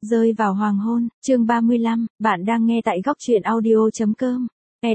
Rơi vào hoàng hôn, chương 35, bạn đang nghe tại góc truyện audio.com.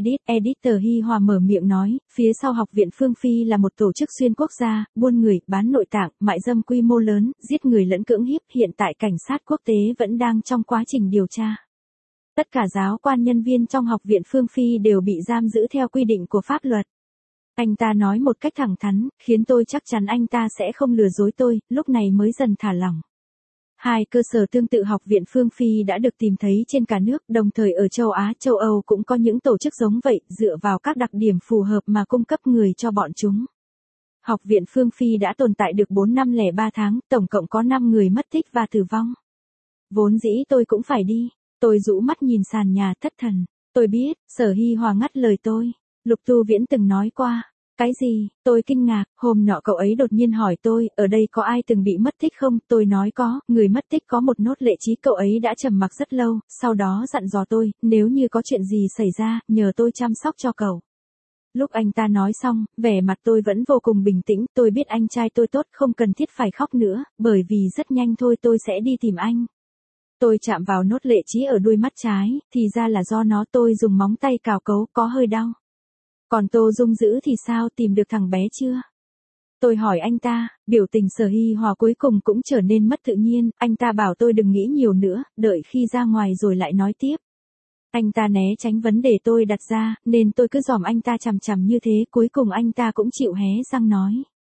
Editor Hi Hòa mở miệng nói, phía sau Học viện Phương Phi là một tổ chức xuyên quốc gia, buôn người, bán nội tạng, mại dâm quy mô lớn, giết người lẫn cưỡng hiếp. Hiện tại cảnh sát quốc tế vẫn đang trong quá trình điều tra. Tất cả giáo quan nhân viên trong Học viện Phương Phi đều bị giam giữ theo quy định của pháp luật. Anh ta nói một cách thẳng thắn, khiến tôi chắc chắn anh ta sẽ không lừa dối tôi, lúc này mới dần thả lỏng. Hai cơ sở tương tự Học viện Phương Phi đã được tìm thấy trên cả nước, đồng thời ở châu Á, châu Âu cũng có những tổ chức giống vậy, dựa vào các đặc điểm phù hợp mà cung cấp người cho bọn chúng. Học viện Phương Phi đã tồn tại được 4 năm lẻ 3 tháng, tổng cộng có 5 người mất tích và tử vong. Vốn dĩ tôi cũng phải đi. Tôi rũ mắt nhìn sàn nhà thất thần. Tôi biết, Sở Hi Hòa ngắt lời tôi. Lục Tu Viễn từng nói qua. Cái gì? Tôi kinh ngạc, hôm nọ cậu ấy đột nhiên hỏi tôi, ở đây có ai từng bị mất tích không? Tôi nói có, người mất tích có một nốt lệ trí. Cậu ấy đã trầm mặc rất lâu, sau đó dặn dò tôi, nếu như có chuyện gì xảy ra, nhờ tôi chăm sóc cho cậu. Lúc anh ta nói xong, vẻ mặt tôi vẫn vô cùng bình tĩnh, tôi biết anh trai tôi tốt, không cần thiết phải khóc nữa, bởi vì rất nhanh thôi tôi sẽ đi tìm anh. Tôi chạm vào nốt lệ trí ở đuôi mắt trái, thì ra là do nó. Tôi dùng móng tay cào cấu, có hơi đau. Còn Tô Dung Dữ thì sao, tìm được thằng bé chưa? Tôi hỏi anh ta, biểu tình Sở Hi Hòa cuối cùng cũng trở nên mất tự nhiên, anh ta bảo tôi đừng nghĩ nhiều nữa, đợi khi ra ngoài rồi lại nói tiếp. Anh ta né tránh vấn đề tôi đặt ra, nên tôi cứ dòm anh ta chằm chằm như thế, cuối cùng anh ta cũng chịu hé răng nói.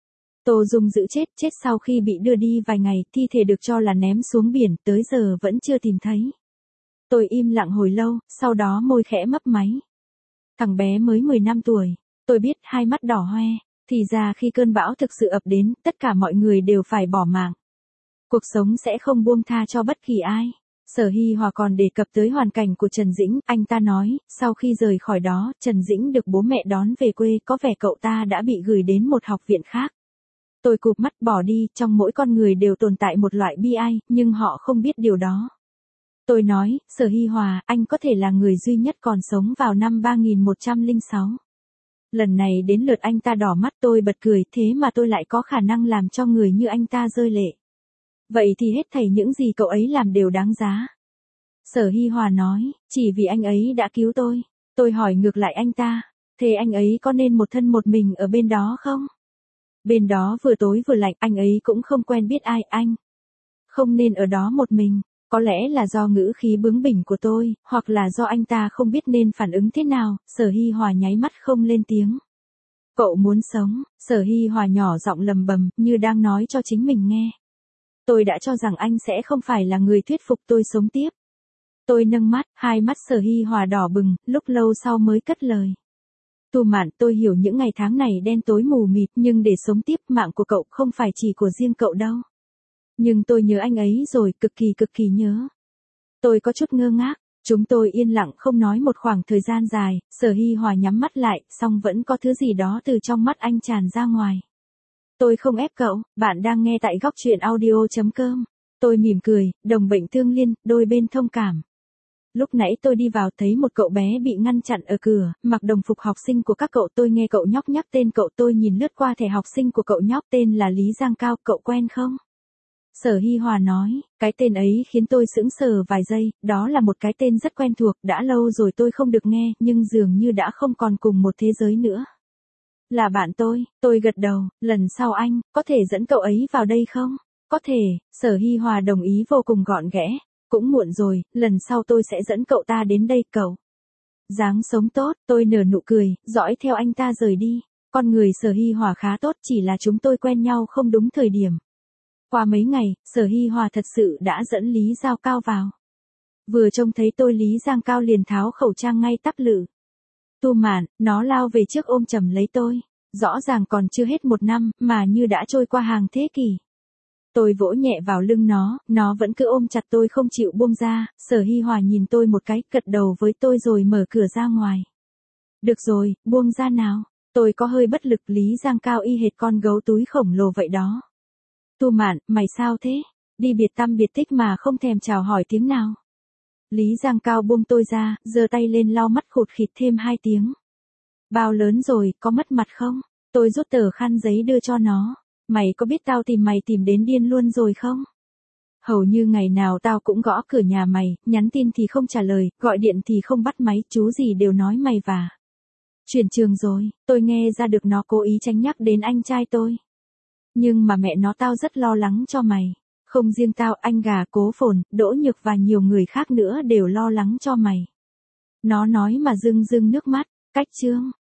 Tô Dung Dữ chết sau khi bị đưa đi vài ngày, thi thể được cho là ném xuống biển, tới giờ vẫn chưa tìm thấy. Tôi im lặng hồi lâu, sau đó môi khẽ mấp máy. Thằng bé mới 10 năm tuổi, tôi biết, hai mắt đỏ hoe, thì ra khi cơn bão thực sự ập đến, tất cả mọi người đều phải bỏ mạng. Cuộc sống sẽ không buông tha cho bất kỳ ai. Sở Hi Hòa còn đề cập tới hoàn cảnh của Trần Dĩnh, anh ta nói, sau khi rời khỏi đó, Trần Dĩnh được bố mẹ đón về quê, có vẻ cậu ta đã bị gửi đến một học viện khác. Tôi cụp mắt bỏ đi, trong mỗi con người đều tồn tại một loại bi ai, nhưng họ không biết điều đó. Tôi nói, Sở Hi Hòa, anh có thể là người duy nhất còn sống vào năm 3106. Lần này đến lượt anh ta đỏ mắt. Tôi bật cười, thế mà tôi lại có khả năng làm cho người như anh ta rơi lệ. Vậy thì hết thảy những gì cậu ấy làm đều đáng giá. Sở Hi Hòa nói, chỉ vì anh ấy đã cứu tôi. Tôi hỏi ngược lại anh ta, thế anh ấy có nên một thân một mình ở bên đó không? Bên đó vừa tối vừa lạnh, anh ấy cũng không quen biết ai, anh không nên ở đó một mình. Có lẽ là do ngữ khí bướng bỉnh của tôi, hoặc là do anh ta không biết nên phản ứng thế nào. Sở Hi Hòa nháy mắt không lên tiếng. Cậu muốn sống? Sở Hi Hòa nhỏ giọng lầm bầm, như đang nói cho chính mình nghe. Tôi đã cho rằng anh sẽ không phải là người thuyết phục tôi sống tiếp. Tôi nâng mắt, hai mắt Sở Hi Hòa đỏ bừng, lúc lâu sau mới cất lời. Tu Mạn, tôi hiểu những ngày tháng này đen tối mù mịt, nhưng để sống tiếp, mạng của cậu không phải chỉ của riêng cậu đâu. Nhưng tôi nhớ anh ấy rồi, cực kỳ nhớ. Tôi có chút ngơ ngác, chúng tôi yên lặng không nói một khoảng thời gian dài. Sở Hi Hòa nhắm mắt lại, song vẫn có thứ gì đó từ trong mắt anh tràn ra ngoài. Tôi không ép cậu, bạn đang nghe tại góc truyện audio.com. Tôi mỉm cười, đồng bệnh tương liên, đôi bên thông cảm. Lúc nãy tôi đi vào thấy một cậu bé bị ngăn chặn ở cửa, mặc đồng phục học sinh của các cậu. Tôi nghe cậu nhóc nhắc tên cậu, tôi nhìn lướt qua thẻ học sinh của cậu nhóc, tên là Lý Giang Cao, cậu quen không? Sở Hi Hòa nói, cái tên ấy khiến tôi sững sờ vài giây, đó là một cái tên rất quen thuộc, đã lâu rồi tôi không được nghe, nhưng dường như đã không còn cùng một thế giới nữa. Là bạn tôi gật đầu, lần sau anh, có thể dẫn cậu ấy vào đây không? Có thể, Sở Hi Hòa đồng ý vô cùng gọn ghẽ, cũng muộn rồi, lần sau tôi sẽ dẫn cậu ta đến đây cậu. Dáng sống tốt, tôi nở nụ cười, dõi theo anh ta rời đi. Con người Sở Hi Hòa khá tốt, chỉ là chúng tôi quen nhau không đúng thời điểm. Qua mấy ngày, Sở Hi Hòa thật sự đã dẫn Lý Giao Cao vào. Vừa trông thấy tôi, Lý Giang Cao liền tháo khẩu trang ngay tắp lự. Tu Mạn, nó lao về trước ôm chầm lấy tôi. Rõ ràng còn chưa hết 1 năm, mà như đã trôi qua hàng thế kỷ. Tôi vỗ nhẹ vào lưng nó vẫn cứ ôm chặt tôi không chịu buông ra. Sở Hi Hòa nhìn tôi một cái, gật đầu với tôi rồi mở cửa ra ngoài. Được rồi, buông ra nào. Tôi có hơi bất lực, Lý Giang Cao y hệt con gấu túi khổng lồ vậy đó. Tu Mạn, mày sao thế? Đi biệt tăm biệt tích mà không thèm chào hỏi tiếng nào. Lý Giang Cao buông tôi ra, giơ tay lên lau mắt khụt khịt thêm 2 tiếng. Bao lớn rồi, có mất mặt không? Tôi rút tờ khăn giấy đưa cho nó. Mày có biết tao tìm mày tìm đến điên luôn rồi không? Hầu như ngày nào tao cũng gõ cửa nhà mày, nhắn tin thì không trả lời, gọi điện thì không bắt máy, chú gì đều nói mày và chuyển trường rồi, tôi nghe ra được nó cố ý tránh nhắc đến anh trai tôi. Nhưng mà mẹ nó tao rất lo lắng cho mày. Không riêng tao, anh Gà, Cố Phồn, Đỗ Nhược và nhiều người khác nữa đều lo lắng cho mày. Nó nói mà rưng rưng nước mắt, cách chương.